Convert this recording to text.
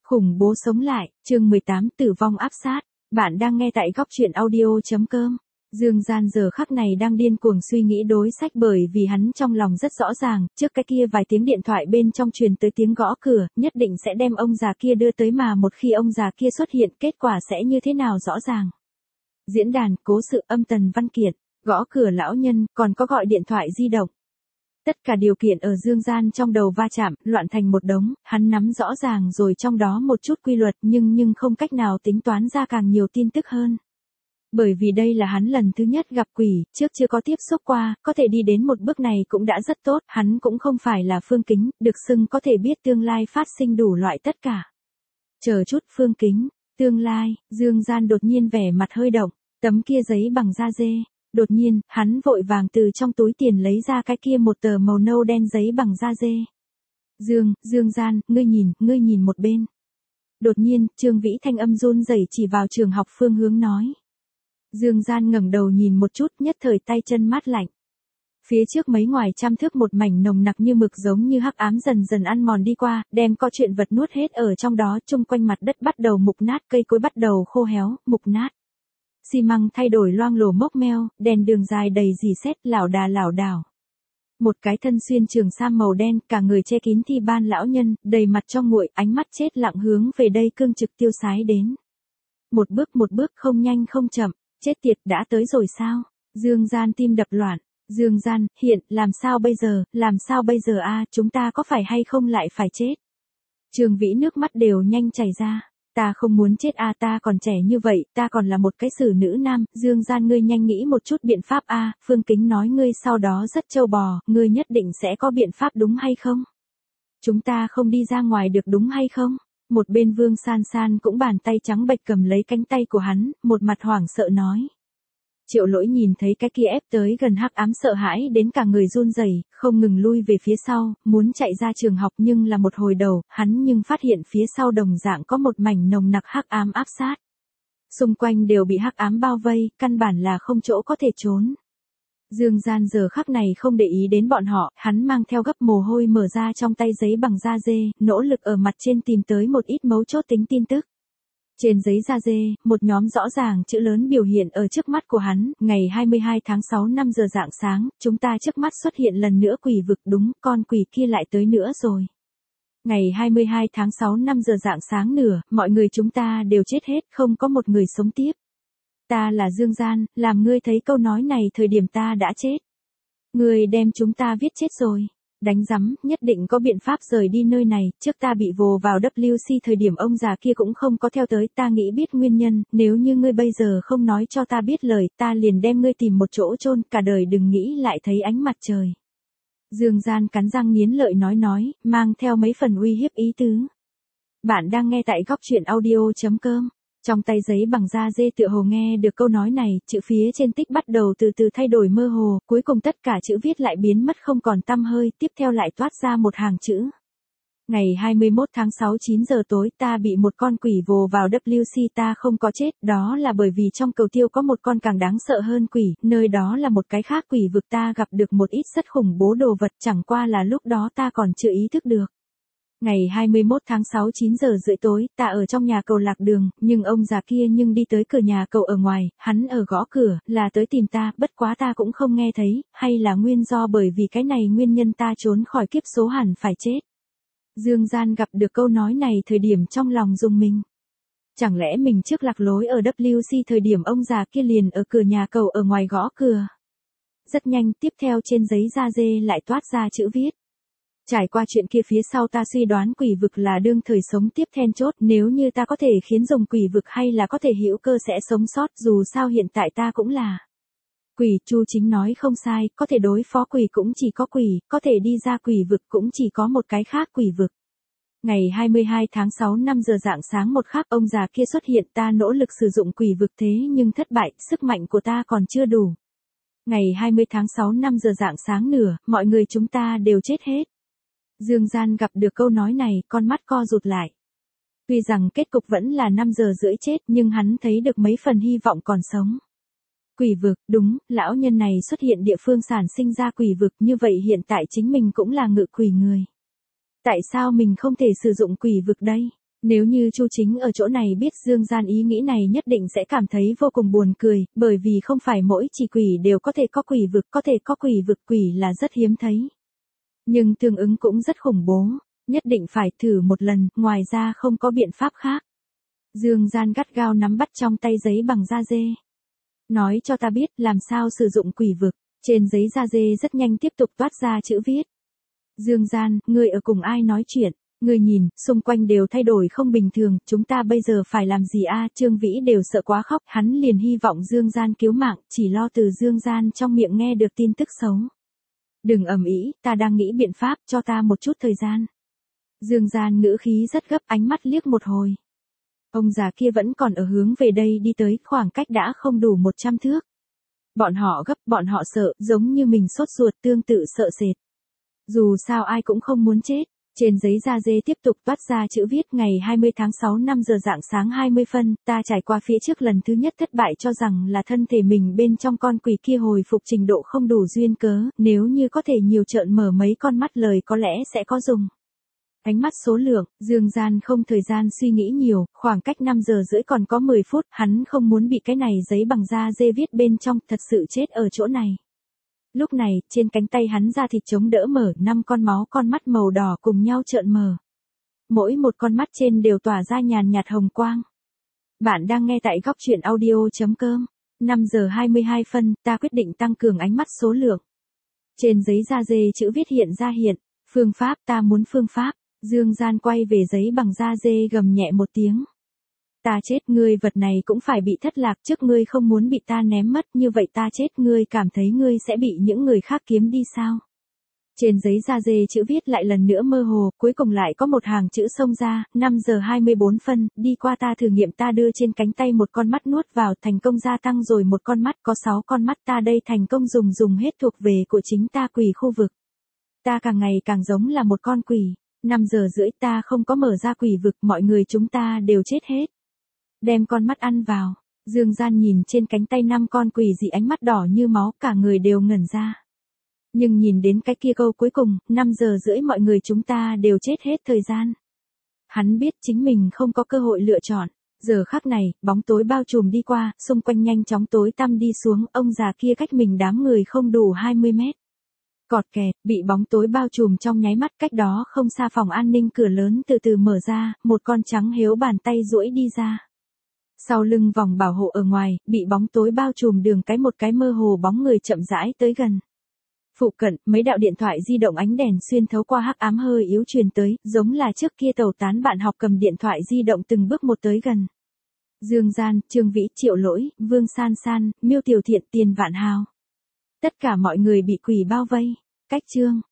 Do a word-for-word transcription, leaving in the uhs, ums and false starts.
Khủng bố sống lại, chương mười tám tử vong áp sát. Bạn đang nghe tại góc truyện audio.com. Dương Gian giờ khắc này đang điên cuồng suy nghĩ đối sách bởi vì hắn trong lòng rất rõ ràng, trước cái kia vài tiếng điện thoại bên trong truyền tới tiếng gõ cửa, nhất định sẽ đem ông già kia đưa tới mà một khi ông già kia xuất hiện kết quả sẽ như thế nào rõ ràng. Diễn đàn, cố sự âm Tần Văn Kiệt, gõ cửa lão nhân, còn có gọi điện thoại di động. Tất cả điều kiện ở Dương Gian trong đầu va chạm, loạn thành một đống, hắn nắm rõ ràng rồi trong đó một chút quy luật nhưng nhưng không cách nào tính toán ra càng nhiều tin tức hơn. Bởi vì đây là hắn lần thứ nhất gặp quỷ, trước chưa có tiếp xúc qua, có thể đi đến một bước này cũng đã rất tốt, hắn cũng không phải là Phương Kính, được xưng có thể biết tương lai phát sinh đủ loại tất cả. Chờ chút Phương Kính, tương lai, Dương Gian đột nhiên vẻ mặt hơi động, tấm kia giấy bằng da dê. Đột nhiên, hắn vội vàng từ trong túi tiền lấy ra cái kia một tờ màu nâu đen giấy bằng da dê. Dương, Dương Gian, ngươi nhìn, ngươi nhìn một bên. Đột nhiên, Trương Vĩ thanh âm run rẩy chỉ vào trường học phương hướng nói. Dương Gian ngẩng đầu nhìn một chút, nhất thời tay chân mát lạnh. Phía trước mấy ngoài trăm thước một mảnh nồng nặc như mực giống như hắc ám dần dần ăn mòn đi qua, đem có chuyện vật nuốt hết ở trong đó, chung quanh mặt đất bắt đầu mục nát, cây cối bắt đầu khô héo, mục nát. Xi măng thay đổi loang lổ mốc meo, đèn đường dài đầy rỉ sét lảo đà lảo đảo. Một cái thân xuyên trường sam màu đen, cả người che kín thi ban lão nhân, đầy mặt cho nguội, ánh mắt chết lặng hướng về đây cương trực tiêu sái đến. Một bước một bước không nhanh không chậm, chết tiệt đã tới rồi sao? Dương Gian tim đập loạn. Dương Gian, hiện, làm sao bây giờ, làm sao bây giờ a, chúng ta có phải hay không lại phải chết? Trương Vĩ nước mắt đều nhanh chảy ra. Ta không muốn chết a, ta còn trẻ như vậy, ta còn là một cái xử nữ nam, Dương Gian ngươi nhanh nghĩ một chút biện pháp a, Phương Kính nói ngươi sau đó rất trâu bò, ngươi nhất định sẽ có biện pháp đúng hay không? Chúng ta không đi ra ngoài được đúng hay không? Một bên Vương San San cũng bàn tay trắng bệch cầm lấy cánh tay của hắn, một mặt hoảng sợ nói. Triệu Lỗi nhìn thấy cái kia ép tới gần hắc ám sợ hãi đến cả người run rẩy, không ngừng lui về phía sau, muốn chạy ra trường học nhưng là một hồi đầu, hắn nhưng phát hiện phía sau đồng dạng có một mảnh nồng nặc hắc ám áp sát. Xung quanh đều bị hắc ám bao vây, căn bản là không chỗ có thể trốn. Dương Gian giờ khắc này không để ý đến bọn họ, hắn mang theo gấp mồ hôi mở ra trong tay giấy bằng da dê, nỗ lực ở mặt trên tìm tới một ít mấu chốt tính tin tức. Trên giấy da dê, một nhóm rõ ràng chữ lớn biểu hiện ở trước mắt của hắn, ngày hai mươi hai tháng sáu năm giờ rạng sáng, chúng ta trước mắt xuất hiện lần nữa quỷ vực đúng, con quỷ kia lại tới nữa rồi. Ngày hai mươi hai tháng sáu năm giờ rạng sáng nửa, mọi người chúng ta đều chết hết, không có một người sống tiếp. Ta là Dương Gian, làm ngươi thấy câu nói này thời điểm ta đã chết. Ngươi đem chúng ta viết chết rồi. Đánh rắm, nhất định có biện pháp rời đi nơi này, trước ta bị vồ vào W C thời điểm ông già kia cũng không có theo tới, ta nghĩ biết nguyên nhân, nếu như ngươi bây giờ không nói cho ta biết lời, ta liền đem ngươi tìm một chỗ chôn, cả đời đừng nghĩ lại thấy ánh mặt trời. Dương Gian cắn răng nghiến lợi nói nói, mang theo mấy phần uy hiếp ý tứ. Bạn đang nghe tại góc truyện audio.com. Trong tay giấy bằng da dê tựa hồ nghe được câu nói này, chữ phía trên tích bắt đầu từ từ thay đổi mơ hồ, cuối cùng tất cả chữ viết lại biến mất không còn tăm hơi, tiếp theo lại toát ra một hàng chữ. Ngày hai mươi mốt tháng sáu chín giờ tối ta bị một con quỷ vồ vào W C, ta không có chết, đó là bởi vì trong cầu tiêu có một con càng đáng sợ hơn quỷ, nơi đó là một cái khác quỷ vực, ta gặp được một ít rất khủng bố đồ vật, chẳng qua là lúc đó ta còn chưa ý thức được. Ngày hai mươi mốt tháng sáu chín giờ rưỡi tối, ta ở trong nhà cầu lạc đường, nhưng ông già kia nhưng đi tới cửa nhà cầu ở ngoài, hắn ở gõ cửa, là tới tìm ta, bất quá ta cũng không nghe thấy, hay là nguyên do bởi vì cái này nguyên nhân ta trốn khỏi kiếp số hẳn phải chết. Dương Gian gặp được câu nói này thời điểm trong lòng rùng mình. Chẳng lẽ mình trước lạc lối ở W C thời điểm ông già kia liền ở cửa nhà cầu ở ngoài gõ cửa. Rất nhanh, tiếp theo trên giấy da dê lại toát ra chữ viết. Trải qua chuyện kia phía sau ta suy đoán quỷ vực là đương thời sống tiếp then chốt, nếu như ta có thể khiến dùng quỷ vực hay là có thể hữu cơ sẽ sống sót, dù sao hiện tại ta cũng là quỷ. Chu Chính nói không sai, có thể đối phó quỷ cũng chỉ có quỷ, có thể đi ra quỷ vực cũng chỉ có một cái khác quỷ vực. Ngày hai mươi hai tháng sáu năm giờ rạng sáng một khắc ông già kia xuất hiện, ta nỗ lực sử dụng quỷ vực thế nhưng thất bại, sức mạnh của ta còn chưa đủ. Ngày hai mươi tháng sáu năm giờ rạng sáng nửa, mọi người chúng ta đều chết hết. Dương Gian gặp được câu nói này, con mắt co rụt lại. Tuy rằng kết cục vẫn là năm giờ rưỡi chết nhưng hắn thấy được mấy phần hy vọng còn sống. Quỷ vực, đúng, lão nhân này xuất hiện địa phương sản sinh ra quỷ vực, như vậy hiện tại chính mình cũng là ngự quỷ người. Tại sao mình không thể sử dụng quỷ vực đây? Nếu như Chu Chính ở chỗ này biết Dương Gian ý nghĩ này nhất định sẽ cảm thấy vô cùng buồn cười, bởi vì không phải mỗi chỉ quỷ đều có thể có quỷ vực, có thể có quỷ vực, quỷ là rất hiếm thấy. Nhưng tương ứng cũng rất khủng bố, nhất định phải thử một lần, ngoài ra không có biện pháp khác. Dương Gian gắt gao nắm bắt trong tay giấy bằng da dê. Nói cho ta biết làm sao sử dụng quỷ vực, trên giấy da dê rất nhanh tiếp tục toát ra chữ viết. Dương Gian, ngươi ở cùng ai nói chuyện? Ngươi nhìn, xung quanh đều thay đổi không bình thường, chúng ta bây giờ phải làm gì a? Trương Vĩ đều sợ quá khóc, hắn liền hy vọng Dương Gian cứu mạng, chỉ lo từ Dương Gian trong miệng nghe được tin tức xấu. Đừng ầm ĩ, ta đang nghĩ biện pháp, cho ta một chút thời gian. Dương Gian ngữ khí rất gấp, ánh mắt liếc một hồi. Ông già kia vẫn còn ở hướng về đây đi tới, khoảng cách đã không đủ một trăm thước. Bọn họ gấp, bọn họ sợ, giống như mình sốt ruột, tương tự sợ sệt. Dù sao ai cũng không muốn chết. Trên giấy da dê tiếp tục toát ra chữ viết ngày hai mươi tháng sáu năm giờ rạng sáng hai mươi phân, ta trải qua phía trước lần thứ nhất thất bại cho rằng là thân thể mình bên trong con quỷ kia hồi phục trình độ không đủ duyên cớ, nếu như có thể nhiều trợn mở mấy con mắt lời có lẽ sẽ có dùng. Ánh mắt số lượng, Dương Gian không thời gian suy nghĩ nhiều, khoảng cách năm giờ rưỡi còn có mười phút, hắn không muốn bị cái này giấy bằng da dê viết bên trong, thật sự chết ở chỗ này. Lúc này, trên cánh tay hắn da thịt chống đỡ mở, năm con máu con mắt màu đỏ cùng nhau trợn mở. Mỗi một con mắt trên đều tỏa ra nhàn nhạt hồng quang. Bạn đang nghe tại góc truyện audio chấm com. năm giờ hai mươi hai phân, ta quyết định tăng cường ánh mắt số lượng. Trên giấy da dê chữ viết hiện ra hiện. Phương pháp, ta muốn phương pháp. Dương Gian quay về giấy bằng da dê gầm nhẹ một tiếng. Ta chết, ngươi vật này cũng phải bị thất lạc, trước ngươi không muốn bị ta ném mất, như vậy ta chết, ngươi cảm thấy ngươi sẽ bị những người khác kiếm đi sao? Trên giấy da dê chữ viết lại lần nữa mơ hồ, cuối cùng lại có một hàng chữ xông ra, năm giờ hai mươi bốn phân, đi qua ta thử nghiệm, ta đưa trên cánh tay một con mắt nuốt vào, thành công gia tăng rồi một con mắt, có sáu con mắt, ta đây thành công dùng dùng hết thuộc về của chính ta quỷ khu vực. Ta càng ngày càng giống là một con quỷ, năm giờ rưỡi ta không có mở ra quỷ vực, mọi người chúng ta đều chết hết. Đem con mắt ăn vào, Dương Gian nhìn trên cánh tay năm con quỷ dị, ánh mắt đỏ như máu, cả người đều ngẩn ra. Nhưng nhìn đến cái kia câu cuối cùng, năm giờ rưỡi mọi người chúng ta đều chết hết thời gian. Hắn biết chính mình không có cơ hội lựa chọn. Giờ khắc này, bóng tối bao trùm đi qua, xung quanh nhanh chóng tối tăm đi xuống, ông già kia cách mình đám người không đủ hai mươi mét. Cọt kẹt, bị bóng tối bao trùm trong nháy mắt, cách đó không xa phòng an ninh cửa lớn từ từ mở ra, một con trắng hiếu bàn tay duỗi đi ra. Sau lưng vòng bảo hộ ở ngoài, bị bóng tối bao trùm đường cái, một cái mơ hồ bóng người chậm rãi tới gần. Phụ cận, mấy đạo điện thoại di động ánh đèn xuyên thấu qua hắc ám hơi yếu truyền tới, giống là trước kia tàu tán bạn học cầm điện thoại di động từng bước một tới gần. Dương Gian, Trương Vĩ, Triệu Lỗi, Vương San San, Miêu Tiểu Thiện, Tiền Vạn Hào. Tất cả mọi người bị quỷ bao vây. Cách chương